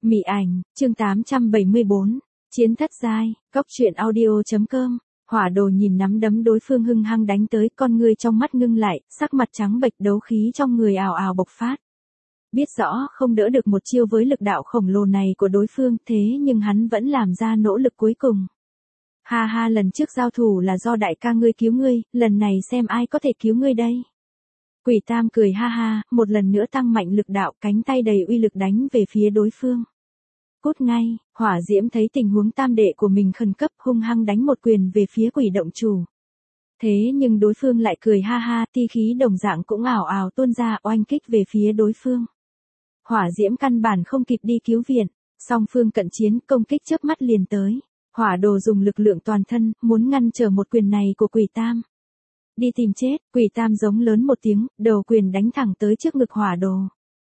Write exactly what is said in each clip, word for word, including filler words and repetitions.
Mị ảnh, chương tám trăm bảy mươi bốn, Chiến thất giai, cốc truyện audio.com. Hỏa đồ nhìn nắm đấm đối phương hung hăng đánh tới, con người trong mắt ngưng lại, sắc mặt trắng bệch, đấu khí trong người ào ào bộc phát. Biết rõ không đỡ được một chiêu với lực đạo khổng lồ này của đối phương, thế nhưng hắn vẫn làm ra nỗ lực cuối cùng. Ha ha, lần trước giao thủ là do đại ca ngươi cứu ngươi, lần này xem ai có thể cứu ngươi đây. Quỷ Tam cười ha ha, một lần nữa tăng mạnh lực đạo, cánh tay đầy uy lực đánh về phía đối phương. Cút ngay, Hỏa Diễm thấy tình huống tam đệ của mình khẩn cấp, hung hăng đánh một quyền về phía Quỷ động chủ. Thế nhưng đối phương lại cười ha ha, ti khí đồng dạng cũng ảo ảo tuôn ra, oanh kích về phía đối phương. Hỏa Diễm căn bản không kịp đi cứu viện, song phương cận chiến, công kích chớp mắt liền tới. Hỏa đồ dùng lực lượng toàn thân, muốn ngăn trở một quyền này của Quỷ Tam. Đi tìm chết, Quỷ Tam giống lớn một tiếng, đầu quyền đánh thẳng tới trước ngực hỏa đồ.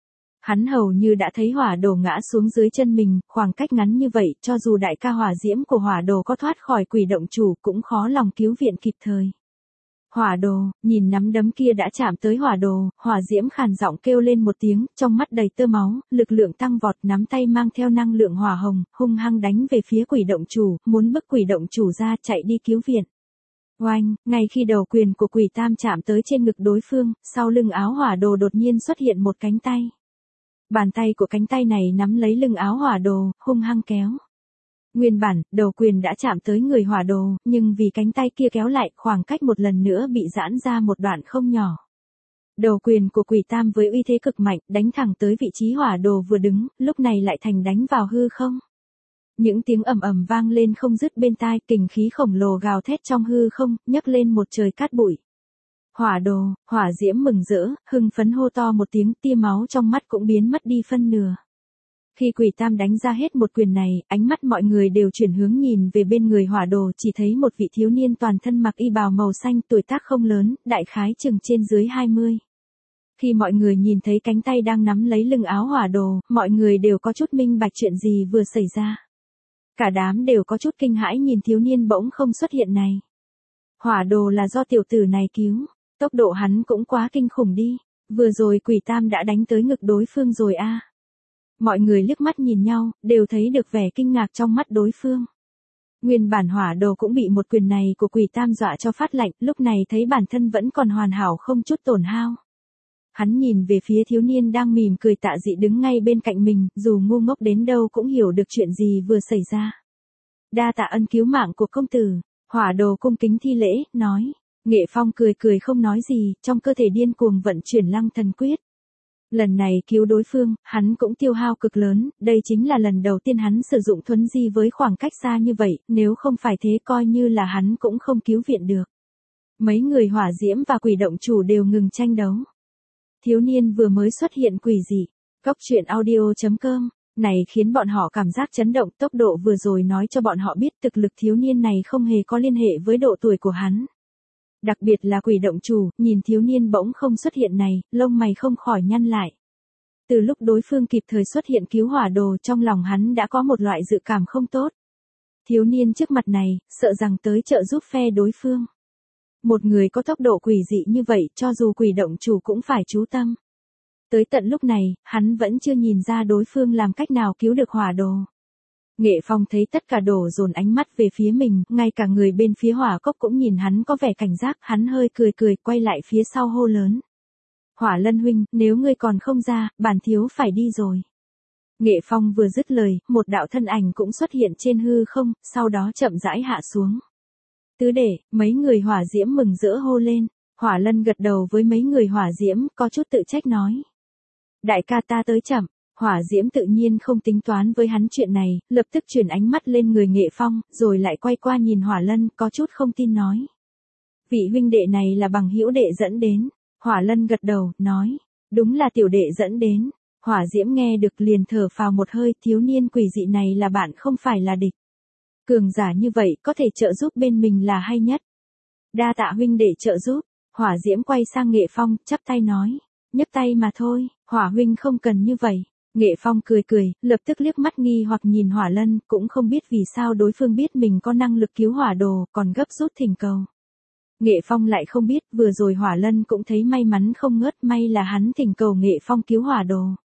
Hắn hầu như đã thấy hỏa đồ ngã xuống dưới chân mình, khoảng cách ngắn như vậy, cho dù đại ca Hỏa Diễm của hỏa đồ có thoát khỏi Quỷ động chủ cũng khó lòng cứu viện kịp thời. Hỏa đồ, nhìn nắm đấm kia đã chạm tới hỏa đồ, Hỏa Diễm khàn giọng kêu lên một tiếng, trong mắt đầy tơ máu, lực lượng tăng vọt, nắm tay mang theo năng lượng hỏa hồng, hung hăng đánh về phía Quỷ động chủ, muốn bức Quỷ động chủ ra chạy đi cứu viện. Oanh, ngay khi đầu quyền của Quỷ Tam chạm tới trên ngực đối phương, sau lưng áo hỏa đồ đột nhiên xuất hiện một cánh tay. Bàn tay của cánh tay này nắm lấy lưng áo hỏa đồ, hung hăng kéo. Nguyên bản, đầu quyền đã chạm tới người hỏa đồ, nhưng vì cánh tay kia kéo lại, khoảng cách một lần nữa bị giãn ra một đoạn không nhỏ. Đầu quyền của Quỷ Tam với uy thế cực mạnh, đánh thẳng tới vị trí hỏa đồ vừa đứng, lúc này lại thành đánh vào hư không. Những tiếng ầm ầm vang lên không dứt bên tai, kình khí khổng lồ gào thét trong hư không, nhấc lên một trời cát bụi. Hỏa đồ, Hỏa Diễm mừng rỡ, hưng phấn hô to một tiếng, tia máu trong mắt cũng biến mất đi phân nửa. Khi Quỷ Tam đánh ra hết một quyền này, ánh mắt mọi người đều chuyển hướng nhìn về bên người hỏa đồ, chỉ thấy một vị thiếu niên toàn thân mặc y bào màu xanh, tuổi tác không lớn, đại khái chừng trên dưới hai mươi. Khi mọi người nhìn thấy cánh tay đang nắm lấy lưng áo hỏa đồ, mọi người đều có chút minh bạch chuyện gì vừa xảy ra. Cả đám đều có chút kinh hãi nhìn thiếu niên bỗng không xuất hiện này. Hỏa đồ là do tiểu tử này cứu, tốc độ hắn cũng quá kinh khủng đi, vừa rồi Quỷ Tam đã đánh tới ngực đối phương rồi a. À. Mọi người liếc mắt nhìn nhau, đều thấy được vẻ kinh ngạc trong mắt đối phương. Nguyên bản hỏa đồ cũng bị một quyền này của Quỷ Tam dọa cho phát lạnh, lúc này thấy bản thân vẫn còn hoàn hảo không chút tổn hao. Hắn nhìn về phía thiếu niên đang mỉm cười tạ dị đứng ngay bên cạnh mình, dù ngu ngốc đến đâu cũng hiểu được chuyện gì vừa xảy ra. Đa tạ ân cứu mạng của công tử, hỏa đồ cung kính thi lễ, nói. Nghệ Phong cười cười không nói gì, trong cơ thể điên cuồng vận chuyển Lăng Thần Quyết. Lần này cứu đối phương, hắn cũng tiêu hao cực lớn, đây chính là lần đầu tiên hắn sử dụng thuấn di với khoảng cách xa như vậy, nếu không phải thế coi như là hắn cũng không cứu viện được. Mấy người Hỏa Diễm và Quỷ động chủ đều ngừng tranh đấu. Thiếu niên vừa mới xuất hiện quỷ dị, cốc truyện audio.com, này khiến bọn họ cảm giác chấn động, tốc độ vừa rồi nói cho bọn họ biết thực lực thiếu niên này không hề có liên hệ với độ tuổi của hắn. Đặc biệt là Quỷ động chủ, nhìn thiếu niên bỗng không xuất hiện này, lông mày không khỏi nhăn lại. Từ lúc đối phương kịp thời xuất hiện cứu hỏa đồ, trong lòng hắn đã có một loại dự cảm không tốt. Thiếu niên trước mặt này, sợ rằng tới trợ giúp phe đối phương. Một người có tốc độ quỷ dị như vậy, cho dù Quỷ động chủ cũng phải chú tâm. Tới tận lúc này, hắn vẫn chưa nhìn ra đối phương làm cách nào cứu được hỏa đồ. Nghệ Phong thấy tất cả đổ dồn ánh mắt về phía mình, ngay cả người bên phía hỏa cốc cũng nhìn hắn có vẻ cảnh giác, hắn hơi cười cười, quay lại phía sau hô lớn. Hỏa Lân huynh, nếu ngươi còn không ra, bản thiếu phải đi rồi. Nghệ Phong vừa dứt lời, một đạo thân ảnh cũng xuất hiện trên hư không, sau đó chậm rãi hạ xuống. Tứ đệ, mấy người Hỏa Diễm mừng rỡ hô lên, Hỏa Lân gật đầu với mấy người Hỏa Diễm, có chút tự trách nói. Đại ca ta tới chậm. Hỏa Diễm tự nhiên không tính toán với hắn chuyện này, lập tức chuyển ánh mắt lên người Nghệ Phong, rồi lại quay qua nhìn Hỏa Lân, có chút không tin nói. Vị huynh đệ này là bằng hữu đệ dẫn đến. Hỏa Lân gật đầu, nói. Đúng là tiểu đệ dẫn đến. Hỏa Diễm nghe được liền thở phào một hơi, thiếu niên quỷ dị này là bạn không phải là địch. Cường giả như vậy có thể trợ giúp bên mình là hay nhất. Đa tạ huynh đệ trợ giúp. Hỏa Diễm quay sang Nghệ Phong, chắp tay nói. Nhấc tay mà thôi, Hỏa huynh không cần như vậy. Nghệ Phong cười cười, lập tức liếc mắt nghi hoặc nhìn Hỏa Lân, cũng không biết vì sao đối phương biết mình có năng lực cứu hỏa đồ, còn gấp rút thỉnh cầu. Nghệ Phong lại không biết, vừa rồi Hỏa Lân cũng thấy may mắn không ngớt, may là hắn thỉnh cầu Nghệ Phong cứu hỏa đồ.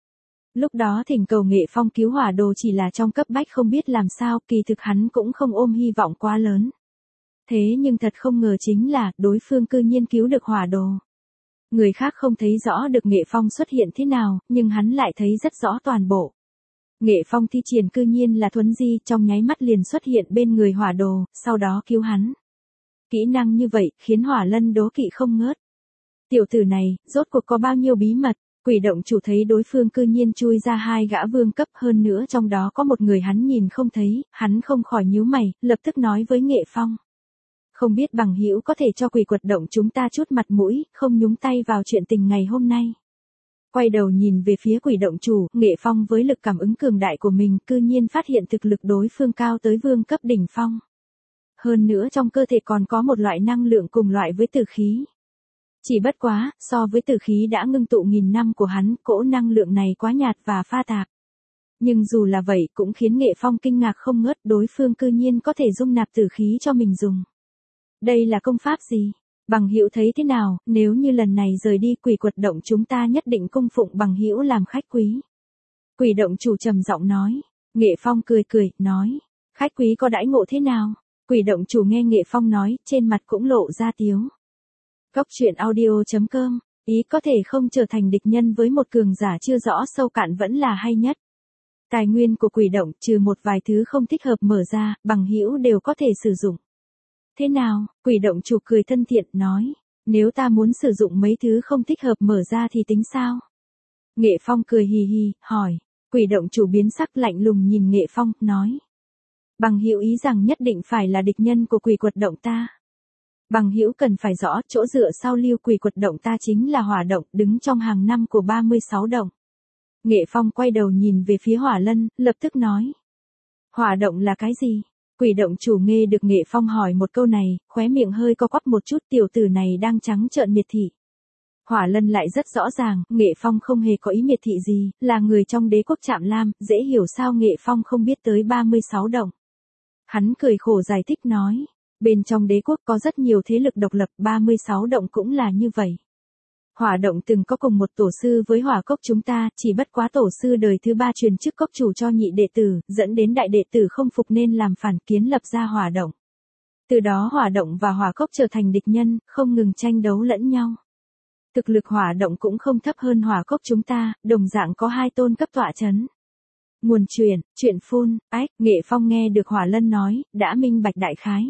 Lúc đó thỉnh cầu Nghệ Phong cứu hỏa đồ chỉ là trong cấp bách không biết làm sao, kỳ thực hắn cũng không ôm hy vọng quá lớn. Thế nhưng thật không ngờ chính là, đối phương cư nhiên cứu được hỏa đồ. Người khác không thấy rõ được Nghệ Phong xuất hiện thế nào, nhưng hắn lại thấy rất rõ toàn bộ. Nghệ Phong thi triển cư nhiên là thuấn di, trong nháy mắt liền xuất hiện bên người hỏa đồ, sau đó cứu hắn. Kỹ năng như vậy, khiến hỏa lân đố kỵ không ngớt. Tiểu tử này, rốt cuộc có bao nhiêu bí mật, quỷ động chủ thấy đối phương cư nhiên chui ra hai gã vương cấp, hơn nữa trong đó có một người hắn nhìn không thấy, hắn không khỏi nhíu mày, lập tức nói với Nghệ Phong. Không biết bằng hữu có thể cho quỷ quật động chúng ta chút mặt mũi, không nhúng tay vào chuyện tình ngày hôm nay. Quay đầu nhìn về phía quỷ động chủ, Nghệ Phong với lực cảm ứng cường đại của mình cư nhiên phát hiện thực lực đối phương cao tới vương cấp đỉnh phong. Hơn nữa trong cơ thể còn có một loại năng lượng cùng loại với tử khí. Chỉ bất quá, so với tử khí đã ngưng tụ nghìn năm của hắn, cỗ năng lượng này quá nhạt và pha tạp. Nhưng dù là vậy cũng khiến Nghệ Phong kinh ngạc không ngớt, đối phương cư nhiên có thể dung nạp tử khí cho mình dùng. Đây là công pháp gì? Bằng hữu thấy thế nào, nếu như lần này rời đi quỷ quật động chúng ta nhất định cung phụng bằng hữu làm khách quý. Quỷ động chủ trầm giọng nói. Nghệ Phong cười cười, nói. Khách quý có đãi ngộ thế nào? Quỷ động chủ nghe Nghệ Phong nói, trên mặt cũng lộ ra tiếu. Cốc truyện audio chấm com, ý có thể không trở thành địch nhân với một cường giả chưa rõ sâu cạn vẫn là hay nhất. Tài nguyên của quỷ động trừ một vài thứ không thích hợp mở ra, bằng hữu đều có thể sử dụng. Thế nào, quỷ động chủ cười thân thiện, nói, nếu ta muốn sử dụng mấy thứ không thích hợp mở ra thì tính sao? Nghệ Phong cười hì hì, hỏi, quỷ động chủ biến sắc lạnh lùng nhìn Nghệ Phong, nói. Bằng hữu ý rằng nhất định phải là địch nhân của quỷ quật động ta. Bằng hữu cần phải rõ, chỗ dựa sau lưu quỷ quật động ta chính là hỏa động, đứng trong hàng năm của ba mươi sáu động. Nghệ Phong quay đầu nhìn về phía hỏa lân, lập tức nói. Hỏa động là cái gì? Quỷ động chủ nghe được Nghệ Phong hỏi một câu này, khóe miệng hơi co quắp một chút, tiểu tử này đang trắng trợn miệt thị. Hỏa lân lại rất rõ ràng, Nghệ Phong không hề có ý miệt thị gì, là người trong đế quốc Trạm Lam, dễ hiểu sao Nghệ Phong không biết tới ba mươi sáu động. Hắn cười khổ giải thích nói, bên trong đế quốc có rất nhiều thế lực độc lập, ba mươi sáu động cũng là như vậy. Hỏa động từng có cùng một tổ sư với hỏa cốc chúng ta, chỉ bất quá tổ sư đời thứ ba truyền chức cốc chủ cho nhị đệ tử, dẫn đến đại đệ tử không phục nên làm phản kiến lập ra hỏa động. Từ đó hỏa động và hỏa cốc trở thành địch nhân, không ngừng tranh đấu lẫn nhau. Thực lực hỏa động cũng không thấp hơn hỏa cốc chúng ta, đồng dạng có hai tôn cấp tọa chấn. Nguồn truyền, chuyện phun, ách, Nghệ Phong nghe được hỏa lân nói, đã minh bạch đại khái.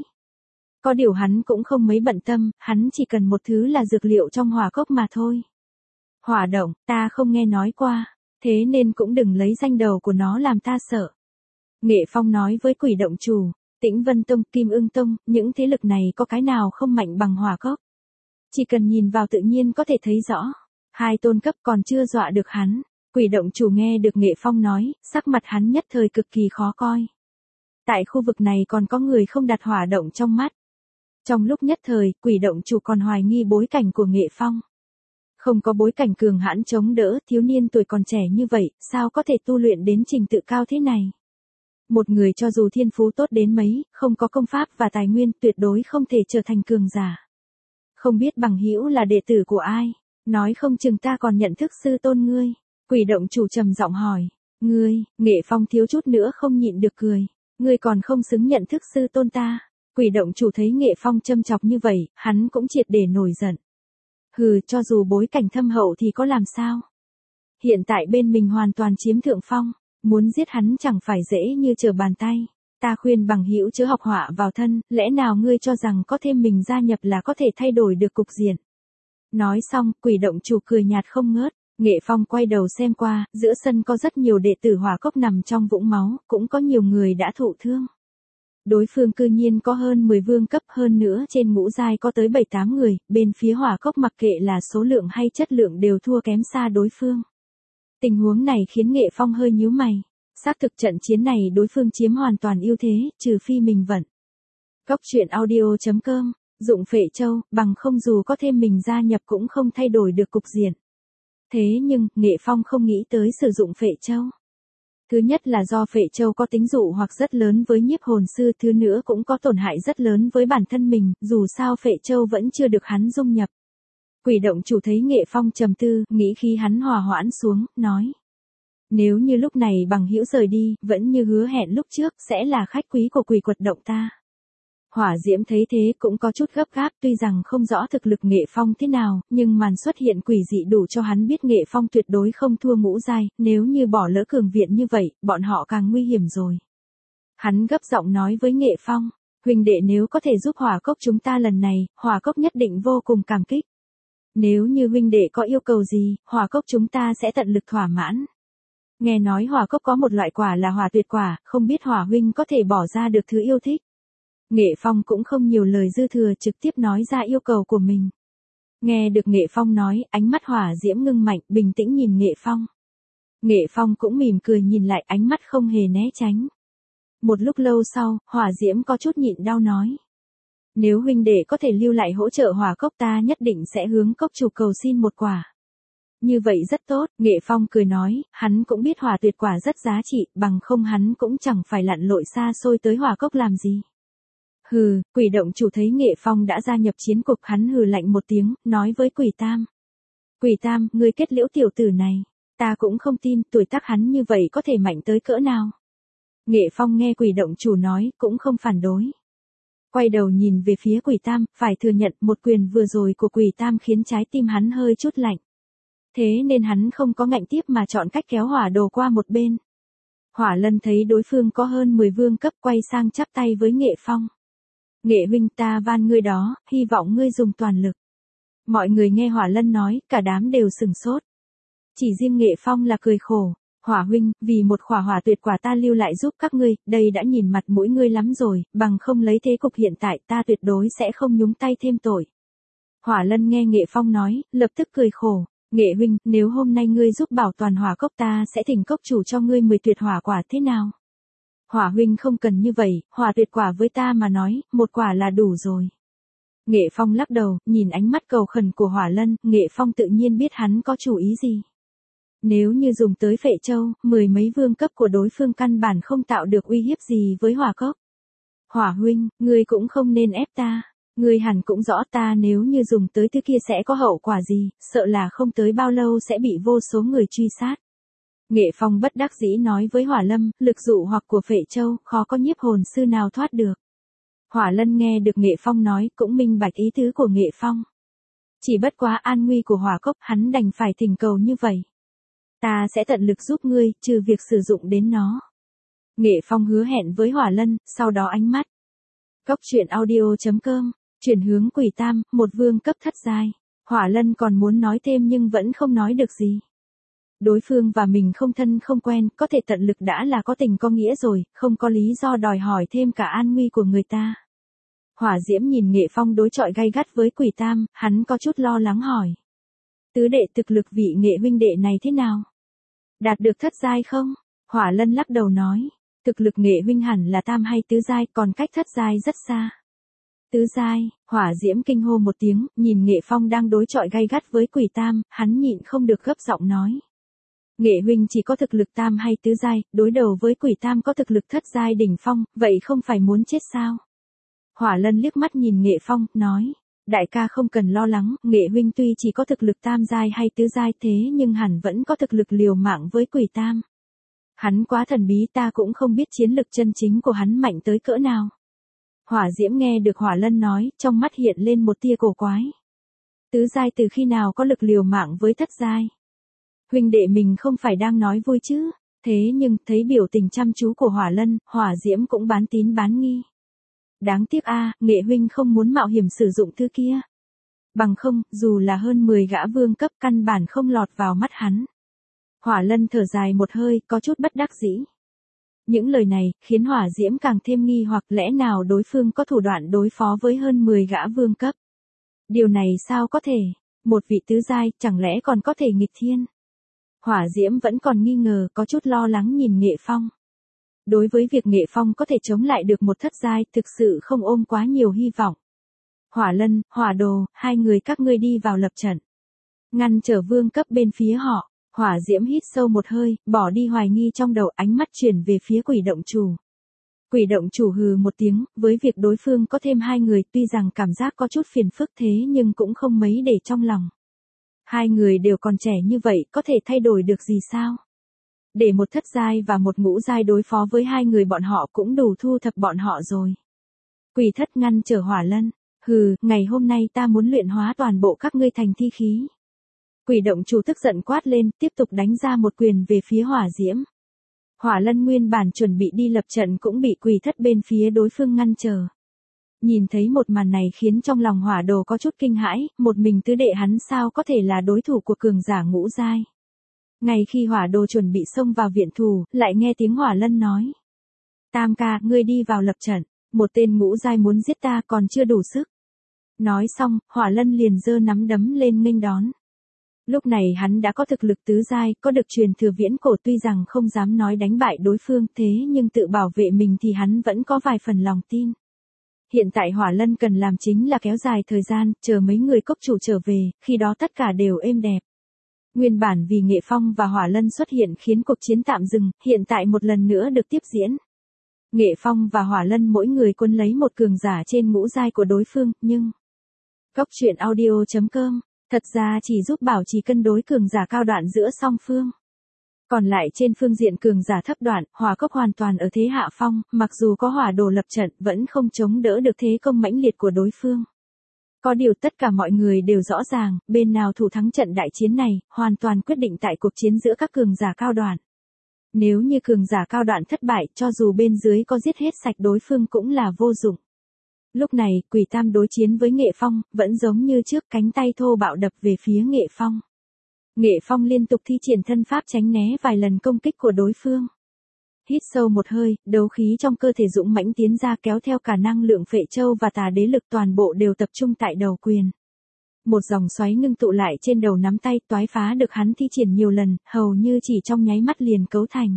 Có điều hắn cũng không mấy bận tâm, hắn chỉ cần một thứ là dược liệu trong hỏa cốc mà thôi. Hỏa động, ta không nghe nói qua, thế nên cũng đừng lấy danh đầu của nó làm ta sợ. Nghệ Phong nói với quỷ động chủ, Tĩnh Vân Tông, Kim Ưng Tông, những thế lực này có cái nào không mạnh bằng hỏa cốc. Chỉ cần nhìn vào tự nhiên có thể thấy rõ, hai tôn cấp còn chưa dọa được hắn. Quỷ động chủ nghe được Nghệ Phong nói, sắc mặt hắn nhất thời cực kỳ khó coi. Tại khu vực này còn có người không đặt hỏa động trong mắt. Trong lúc nhất thời, quỷ động chủ còn hoài nghi bối cảnh của Nghệ Phong. Không có bối cảnh cường hãn chống đỡ, thiếu niên tuổi còn trẻ như vậy, sao có thể tu luyện đến trình tự cao thế này? Một người cho dù thiên phú tốt đến mấy, không có công pháp và tài nguyên, tuyệt đối không thể trở thành cường giả. Không biết bằng hữu là đệ tử của ai, nói không chừng ta còn nhận thức sư tôn ngươi. Quỷ động chủ trầm giọng hỏi, ngươi, Nghệ Phong thiếu chút nữa không nhịn được cười, ngươi còn không xứng nhận thức sư tôn ta. Quỷ động chủ thấy Nghệ Phong châm chọc như vậy, hắn cũng triệt để nổi giận. Hừ, cho dù bối cảnh thâm hậu thì có làm sao? Hiện tại bên mình hoàn toàn chiếm thượng phong, muốn giết hắn chẳng phải dễ như trở bàn tay. Ta khuyên bằng hữu chớ học họa vào thân, lẽ nào ngươi cho rằng có thêm mình gia nhập là có thể thay đổi được cục diện? Nói xong, quỷ động chủ cười nhạt không ngớt. Nghệ Phong quay đầu xem qua, giữa sân có rất nhiều đệ tử hỏa cốc nằm trong vũng máu, cũng có nhiều người đã thụ thương. Đối phương cư nhiên có hơn mười vương cấp, hơn nữa trên ngũ giai có tới bảy tám người, bên phía hỏa cốc mặc kệ là số lượng hay chất lượng đều thua kém xa đối phương. Tình huống này khiến Nghệ Phong hơi nhíu mày. Xác thực trận chiến này đối phương chiếm hoàn toàn ưu thế, trừ phi mình vận. Cốc truyện audio chấm com, dụng Phệ Châu, bằng không dù có thêm mình gia nhập cũng không thay đổi được cục diện. Thế nhưng, Nghệ Phong không nghĩ tới sử dụng Phệ Châu. Thứ nhất là do Phệ Châu có tính dụ hoặc rất lớn với nhiếp hồn sư, thứ nữa cũng có tổn hại rất lớn với bản thân mình, dù sao Phệ Châu vẫn chưa được hắn dung nhập. Quỷ động chủ thấy Nghệ Phong trầm tư, nghĩ khi hắn hòa hoãn xuống, nói. Nếu như lúc này bằng hữu rời đi, vẫn như hứa hẹn lúc trước, sẽ là khách quý của quỷ quật động ta. Hỏa Diễm thấy thế cũng có chút gấp gáp, tuy rằng không rõ thực lực Nghệ Phong thế nào, nhưng màn xuất hiện quỷ dị đủ cho hắn biết Nghệ Phong tuyệt đối không thua ngũ giai, nếu như bỏ lỡ cường viện như vậy, bọn họ càng nguy hiểm rồi. Hắn gấp giọng nói với Nghệ Phong, huynh đệ nếu có thể giúp Hỏa Cốc chúng ta lần này, Hỏa Cốc nhất định vô cùng cảm kích. Nếu như huynh đệ có yêu cầu gì, Hỏa Cốc chúng ta sẽ tận lực thỏa mãn. Nghe nói Hỏa Cốc có một loại quả là hỏa tuyệt quả, không biết Hỏa huynh có thể bỏ ra được thứ yêu thích. Nghệ Phong cũng không nhiều lời dư thừa, trực tiếp nói ra yêu cầu của mình. Nghe được Nghệ Phong nói, ánh mắt Hỏa Diễm ngưng mạnh, bình tĩnh nhìn Nghệ Phong. Nghệ Phong cũng mỉm cười nhìn lại, ánh mắt không hề né tránh. Một lúc lâu sau, Hỏa Diễm có chút nhịn đau nói. Nếu huynh đệ có thể lưu lại hỗ trợ Hỏa Cốc ta nhất định sẽ hướng cốc chủ cầu xin một quả. Như vậy rất tốt, Nghệ Phong cười nói, hắn cũng biết hỏa tuyệt quả rất giá trị, bằng không hắn cũng chẳng phải lặn lội xa xôi tới Hỏa Cốc làm gì. Hừ, quỷ động chủ thấy Nghệ Phong đã gia nhập chiến cuộc, hắn hừ lạnh một tiếng, nói với Quỷ Tam. Quỷ Tam, ngươi kết liễu tiểu tử này, ta cũng không tin tuổi tác hắn như vậy có thể mạnh tới cỡ nào. Nghệ Phong nghe quỷ động chủ nói, cũng không phản đối. Quay đầu nhìn về phía Quỷ Tam, phải thừa nhận một quyền vừa rồi của Quỷ Tam khiến trái tim hắn hơi chút lạnh. Thế nên hắn không có ngạnh tiếp mà chọn cách kéo hỏa đồ qua một bên. Hỏa Lân thấy đối phương có hơn mười vương cấp, quay sang chắp tay với Nghệ Phong. Nghệ huynh, ta van ngươi đó, hy vọng ngươi dùng toàn lực. Mọi người nghe Hỏa Lân nói, cả đám đều sừng sốt. Chỉ riêng Nghệ Phong là cười khổ. Hỏa huynh, vì một khỏa hỏa tuyệt quả ta lưu lại giúp các ngươi, đây đã nhìn mặt mũi ngươi lắm rồi, bằng không lấy thế cục hiện tại ta tuyệt đối sẽ không nhúng tay thêm tội. Hỏa Lân nghe Nghệ Phong nói, lập tức cười khổ. Nghệ huynh, nếu hôm nay ngươi giúp bảo toàn Hỏa Cốc ta sẽ thỉnh cốc chủ cho ngươi mười tuyệt hỏa quả thế nào? Hỏa huynh không cần như vậy, hỏa tuyệt quả với ta mà nói, một quả là đủ rồi. Nghệ Phong lắc đầu, nhìn ánh mắt cầu khẩn của Hỏa Lân, Nghệ Phong tự nhiên biết hắn có chủ ý gì. Nếu như dùng tới Phệ Châu, mười mấy vương cấp của đối phương căn bản không tạo được uy hiếp gì với Hỏa Cốc. Hỏa huynh, ngươi cũng không nên ép ta. Ngươi hẳn cũng rõ ta nếu như dùng tới thứ kia sẽ có hậu quả gì, sợ là không tới bao lâu sẽ bị vô số người truy sát. Nghệ Phong bất đắc dĩ nói với Hỏa Lâm, lực dụ hoặc của Phệ Châu, khó có nhiếp hồn sư nào thoát được. Hỏa Lân nghe được Nghệ Phong nói, cũng minh bạch ý tứ của Nghệ Phong. Chỉ bất quá an nguy của Hỏa Cốc, hắn đành phải thỉnh cầu như vậy. Ta sẽ tận lực giúp ngươi, trừ việc sử dụng đến nó. Nghệ Phong hứa hẹn với Hỏa Lân, sau đó ánh mắt. Cốc truyện audio chấm com, chuyển hướng Quỷ Tam, một vương cấp thất giai. Hỏa Lân còn muốn nói thêm nhưng vẫn không nói được gì. Đối phương và mình không thân không quen, có thể tận lực đã là có tình có nghĩa rồi, không có lý do đòi hỏi thêm cả an nguy của người ta. Hỏa Diễm nhìn Nghệ Phong đối chọi gay gắt với Quỷ Tam, hắn có chút lo lắng hỏi. Tứ đệ thực lực vị Nghệ huynh đệ này thế nào? Đạt được thất giai không? Hỏa Lân lắc đầu nói. Thực lực Nghệ huynh hẳn là tam hay tứ giai, còn cách thất giai rất xa. Tứ giai, Hỏa Diễm kinh hô một tiếng, nhìn Nghệ Phong đang đối chọi gay gắt với Quỷ Tam, hắn nhịn không được gấp giọng nói. Nghệ huynh chỉ có thực lực tam hay tứ giai, đối đầu với Quỷ Tam có thực lực thất giai đỉnh phong, vậy không phải muốn chết sao? Hỏa Lân liếc mắt nhìn Nghệ Phong, nói. Đại ca không cần lo lắng, Nghệ huynh tuy chỉ có thực lực tam giai hay tứ giai thế nhưng hẳn vẫn có thực lực liều mạng với Quỷ Tam. Hắn quá thần bí, ta cũng không biết chiến lực chân chính của hắn mạnh tới cỡ nào. Hỏa Diễm nghe được Hỏa Lân nói, trong mắt hiện lên một tia cổ quái. Tứ giai từ khi nào có lực liều mạng với thất giai? Huynh đệ mình không phải đang nói vui chứ? Thế nhưng, thấy biểu tình chăm chú của Hỏa Lân, Hỏa Diễm cũng bán tín bán nghi. Đáng tiếc a, Nghệ huynh không muốn mạo hiểm sử dụng thứ kia. Bằng không, dù là hơn mười gã vương cấp căn bản không lọt vào mắt hắn. Hỏa Lân thở dài một hơi, có chút bất đắc dĩ. Những lời này, khiến Hỏa Diễm càng thêm nghi hoặc lẽ nào đối phương có thủ đoạn đối phó với hơn mười gã vương cấp. Điều này sao có thể? Một vị tứ giai, chẳng lẽ còn có thể nghịch thiên? Hỏa Diễm vẫn còn nghi ngờ, có chút lo lắng nhìn Nghệ Phong. Đối với việc Nghệ Phong có thể chống lại được một thất giai, thực sự không ôm quá nhiều hy vọng. Hỏa Lân, Hỏa Đồ, hai người các ngươi đi vào lập trận. Ngăn trở vương cấp bên phía họ. Hỏa Diễm hít sâu một hơi, bỏ đi hoài nghi trong đầu, ánh mắt chuyển về phía Quỷ động chủ. Quỷ động chủ hừ một tiếng, với việc đối phương có thêm hai người tuy rằng cảm giác có chút phiền phức thế nhưng cũng không mấy để trong lòng. Hai người đều còn trẻ như vậy, có thể thay đổi được gì sao? Để một thất giai và một ngũ giai đối phó với hai người bọn họ cũng đủ thu thập bọn họ rồi. Quỷ thất ngăn trở Hỏa Lân. Hừ, ngày hôm nay ta muốn luyện hóa toàn bộ các ngươi thành thi khí. Quỷ động chủ tức giận quát lên, tiếp tục đánh ra một quyền về phía hỏa diễm. Hỏa Lân nguyên bản chuẩn bị đi lập trận cũng bị quỷ thất bên phía đối phương ngăn trở. Nhìn thấy một màn này khiến trong lòng hỏa đồ có chút kinh hãi, một mình tứ đệ hắn sao có thể là đối thủ của cường giả ngũ giai. Ngay khi hỏa đồ chuẩn bị xông vào viện thủ, lại nghe tiếng Hỏa Lân nói. Tam ca, ngươi đi vào lập trận, một tên ngũ giai muốn giết ta còn chưa đủ sức. Nói xong, Hỏa Lân liền giơ nắm đấm lên nghênh đón. Lúc này hắn đã có thực lực tứ giai, có được truyền thừa viễn cổ, tuy rằng không dám nói đánh bại đối phương, thế nhưng tự bảo vệ mình thì hắn vẫn có vài phần lòng tin. Hiện tại Hỏa Lân cần làm chính là kéo dài thời gian, chờ mấy người cốc chủ trở về, khi đó tất cả đều êm đẹp. Nguyên bản vì Nghệ Phong và Hỏa Lân xuất hiện khiến cuộc chiến tạm dừng, hiện tại một lần nữa được tiếp diễn. Nghệ Phong và Hỏa Lân mỗi người quân lấy một cường giả trên ngũ giai của đối phương, nhưng... Cốc truyện audio chấm com, thật ra chỉ giúp bảo trì cân đối cường giả cao đoạn giữa song phương. Còn lại trên phương diện cường giả thấp đoạn, Hỏa Cốc hoàn toàn ở thế hạ phong, mặc dù có hỏa đồ lập trận vẫn không chống đỡ được thế công mãnh liệt của đối phương. Có điều tất cả mọi người đều rõ ràng, bên nào thủ thắng trận đại chiến này, hoàn toàn quyết định tại cuộc chiến giữa các cường giả cao đoạn. Nếu như cường giả cao đoạn thất bại, cho dù bên dưới có giết hết sạch đối phương cũng là vô dụng. Lúc này, Quỷ Tam đối chiến với Nghệ Phong, vẫn giống như trước, cánh tay thô bạo đập về phía Nghệ Phong. Nghệ Phong liên tục thi triển thân pháp tránh né vài lần công kích của đối phương. Hít sâu một hơi, đấu khí trong cơ thể dũng mãnh tiến ra kéo theo cả năng lượng phệ châu và tà đế lực toàn bộ đều tập trung tại đầu quyền. Một dòng xoáy ngưng tụ lại trên đầu nắm tay toái phá được hắn thi triển nhiều lần, hầu như chỉ trong nháy mắt liền cấu thành.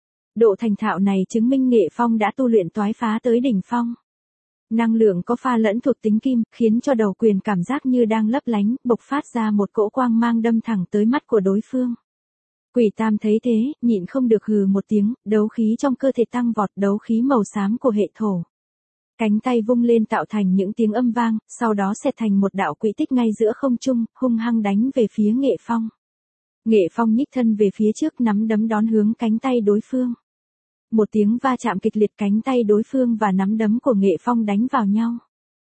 Độ thành thạo này chứng minh Nghệ Phong đã tu luyện toái phá tới đỉnh phong. Năng lượng có pha lẫn thuộc tính kim, khiến cho đầu quyền cảm giác như đang lấp lánh, bộc phát ra một cỗ quang mang đâm thẳng tới mắt của đối phương. Quỷ Tam thấy thế, nhịn không được hừ một tiếng, đấu khí trong cơ thể tăng vọt, đấu khí màu xám của hệ thổ. Cánh tay vung lên tạo thành những tiếng âm vang, sau đó xẹt thành một đạo quỹ tích ngay giữa không trung, hung hăng đánh về phía Nghệ Phong. Nghệ Phong nhích thân về phía trước nắm đấm đón hướng cánh tay đối phương. Một tiếng va chạm kịch liệt, cánh tay đối phương và nắm đấm của Nghệ Phong đánh vào nhau.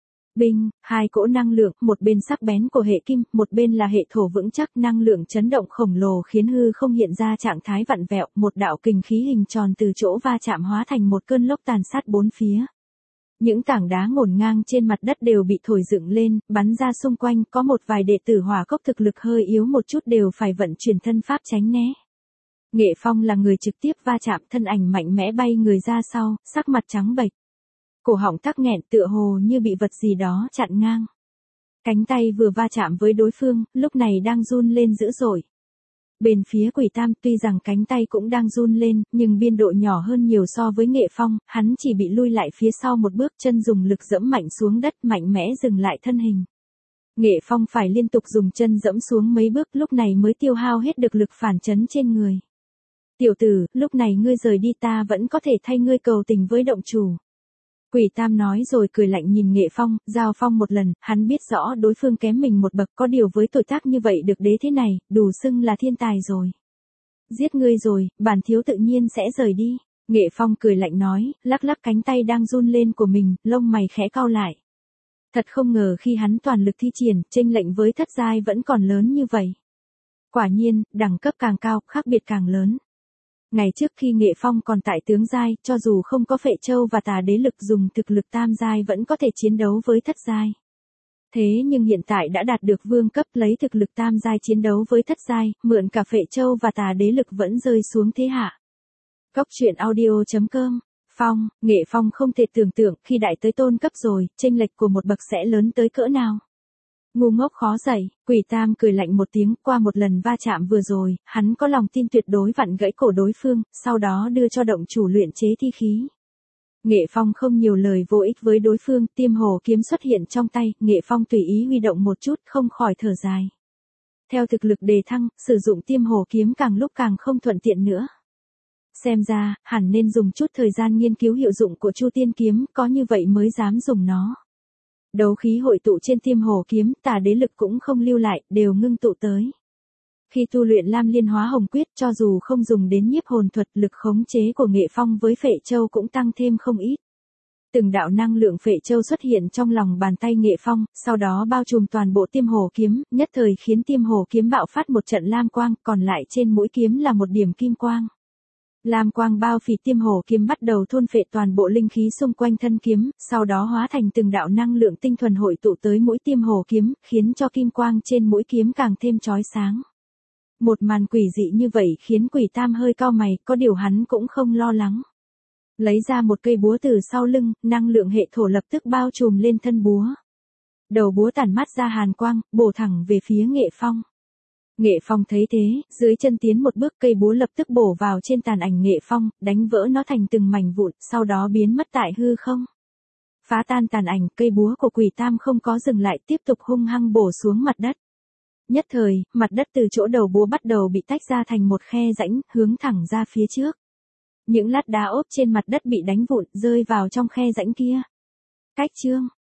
Binh, hai cỗ năng lượng, một bên sắc bén của hệ kim, một bên là hệ thổ vững chắc, năng lượng chấn động khổng lồ khiến hư không hiện ra trạng thái vặn vẹo, một đạo kình khí hình tròn từ chỗ va chạm hóa thành một cơn lốc tàn sát bốn phía. Những tảng đá ngổn ngang trên mặt đất đều bị thổi dựng lên, bắn ra xung quanh, có một vài đệ tử Hỏa Cốc thực lực hơi yếu một chút đều phải vận chuyển thân pháp tránh né. Nghệ Phong là người trực tiếp va chạm, thân ảnh mạnh mẽ bay người ra sau, sắc mặt trắng bệch. Cổ họng tắc nghẹn tựa hồ như bị vật gì đó chặn ngang. Cánh tay vừa va chạm với đối phương, lúc này đang run lên dữ dội. Bên phía Quỷ Tam tuy rằng cánh tay cũng đang run lên, nhưng biên độ nhỏ hơn nhiều so với Nghệ Phong, hắn chỉ bị lui lại phía sau một bước, chân dùng lực dẫm mạnh xuống đất, mạnh mẽ dừng lại thân hình. Nghệ Phong phải liên tục dùng chân dẫm xuống mấy bước, lúc này mới tiêu hao hết được lực phản chấn trên người. Tiểu tử, lúc này ngươi rời đi ta vẫn có thể thay ngươi cầu tình với động chủ. Quỷ Tam nói rồi cười lạnh nhìn Nghệ Phong, giao phong một lần, hắn biết rõ đối phương kém mình một bậc, có điều với tuổi tác như vậy được đế thế này, đủ xưng là thiên tài rồi. Giết ngươi rồi, bản thiếu tự nhiên sẽ rời đi. Nghệ Phong cười lạnh nói, lắc lắc cánh tay đang run lên của mình, lông mày khẽ cau lại. Thật không ngờ khi hắn toàn lực thi triển, chênh lệnh với thất giai vẫn còn lớn như vậy. Quả nhiên, đẳng cấp càng cao, khác biệt càng lớn. Ngày trước khi Nghệ Phong còn tại tướng giai, cho dù không có phệ châu và tà đế lực dùng thực lực tam giai vẫn có thể chiến đấu với thất giai. Thế nhưng hiện tại đã đạt được vương cấp, lấy thực lực tam giai chiến đấu với thất giai, mượn cả phệ châu và tà đế lực vẫn rơi xuống thế hạ. Cốc truyện audio chấm com, Phong, Nghệ Phong không thể tưởng tượng khi đại tới tôn cấp rồi, chênh lệch của một bậc sẽ lớn tới cỡ nào. Ngu ngốc khó dạy, Quỷ Tam cười lạnh một tiếng, qua một lần va chạm vừa rồi, hắn có lòng tin tuyệt đối vặn gãy cổ đối phương, sau đó đưa cho động chủ luyện chế thi khí. Nghệ Phong không nhiều lời vô ích với đối phương, Tiêm Hồ kiếm xuất hiện trong tay, Nghệ Phong tùy ý huy động một chút, không khỏi thở dài. Theo thực lực đề thăng, sử dụng Tiêm Hồ kiếm càng lúc càng không thuận tiện nữa. Xem ra, hẳn nên dùng chút thời gian nghiên cứu hiệu dụng của Chu Tiên kiếm, có như vậy mới dám dùng nó. Đấu khí hội tụ trên Tiêm Hồ kiếm, tà đế lực cũng không lưu lại, đều ngưng tụ tới. Khi tu luyện Lam Liên Hóa Hồng Quyết, cho dù không dùng đến nhiếp hồn thuật, lực khống chế của Nghệ Phong với Phệ Châu cũng tăng thêm không ít. Từng đạo năng lượng Phệ Châu xuất hiện trong lòng bàn tay Nghệ Phong, sau đó bao trùm toàn bộ Tiêm Hồ kiếm, nhất thời khiến Tiêm Hồ kiếm bạo phát một trận lam quang, còn lại trên mũi kiếm là một điểm kim quang. Lam quang bao phủ Tiêm Hồ kiếm bắt đầu thôn phệ toàn bộ linh khí xung quanh thân kiếm, sau đó hóa thành từng đạo năng lượng tinh thuần hội tụ tới mũi Tiêm Hồ kiếm, khiến cho kim quang trên mũi kiếm càng thêm chói sáng. Một màn quỷ dị như vậy khiến Quỷ Tam hơi cau mày, có điều hắn cũng không lo lắng. Lấy ra một cây búa từ sau lưng, năng lượng hệ thổ lập tức bao trùm lên thân búa. Đầu búa tản mát ra hàn quang, bổ thẳng về phía Nghệ Phong. Nghệ Phong thấy thế, dưới chân tiến một bước, cây búa lập tức bổ vào trên tàn ảnh Nghệ Phong, đánh vỡ nó thành từng mảnh vụn, sau đó biến mất tại hư không. Phá tan tàn ảnh, cây búa của Quỷ Tam không có dừng lại, tiếp tục hung hăng bổ xuống mặt đất. Nhất thời, mặt đất từ chỗ đầu búa bắt đầu bị tách ra thành một khe rãnh, hướng thẳng ra phía trước. Những lát đá ốp trên mặt đất bị đánh vụn, rơi vào trong khe rãnh kia. Cách chương